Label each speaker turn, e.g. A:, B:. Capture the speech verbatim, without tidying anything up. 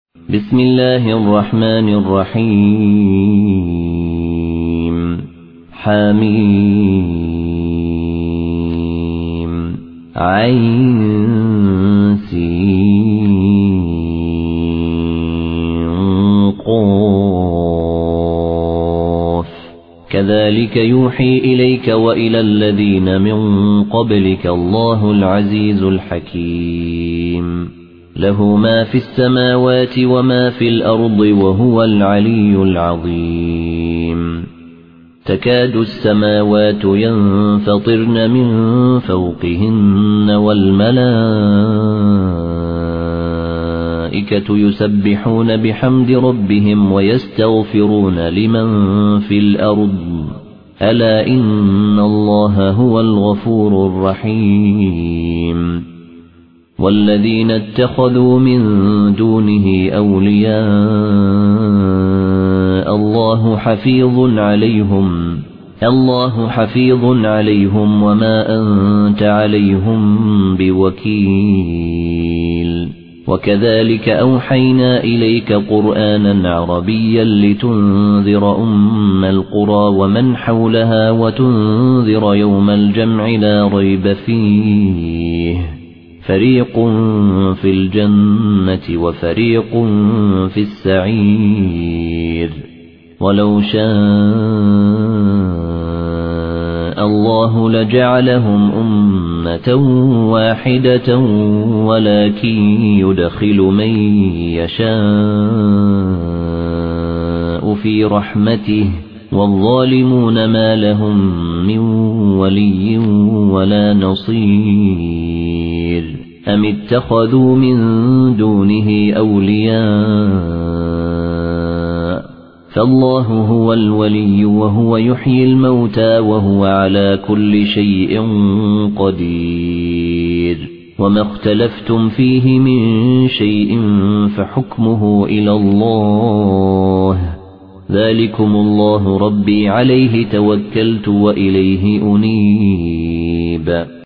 A: بسم الله الرحمن الرحيم حميم عين سين قاف كذلك يوحي إليك وإلى الذين من قبلك الله العزيز الحكيم له ما في السماوات وما في الأرض وهو العلي العظيم تكاد السماوات ينفطرن من فوقهن والملائكة يسبحون بحمد ربهم ويستغفرون لمن في الأرض ألا إن الله هو الغفور الرحيم والذين اتخذوا من دونه أولياء الله حفيظ عليهم الله حفيظ عليهم وما أنت عليهم بوكيل وكذلك أوحينا إليك قرآنا عربيا لتنذر أم القرى ومن حولها وتنذر يوم الجمع لا ريب فيه فريق في الجنة وفريق في السعير ولو شاء الله لجعلهم أمة واحدة ولكن يدخل من يشاء في رحمته والظالمون ما لهم من ولي ولا نصير أم اتخذوا من دونه أولياء فالله هو الولي وهو يحيي الموتى وهو على كل شيء قدير وما اختلفتم فيه من شيء فحكمه إلى الله ذلكم الله ربي عليه توكلت وإليه أنيب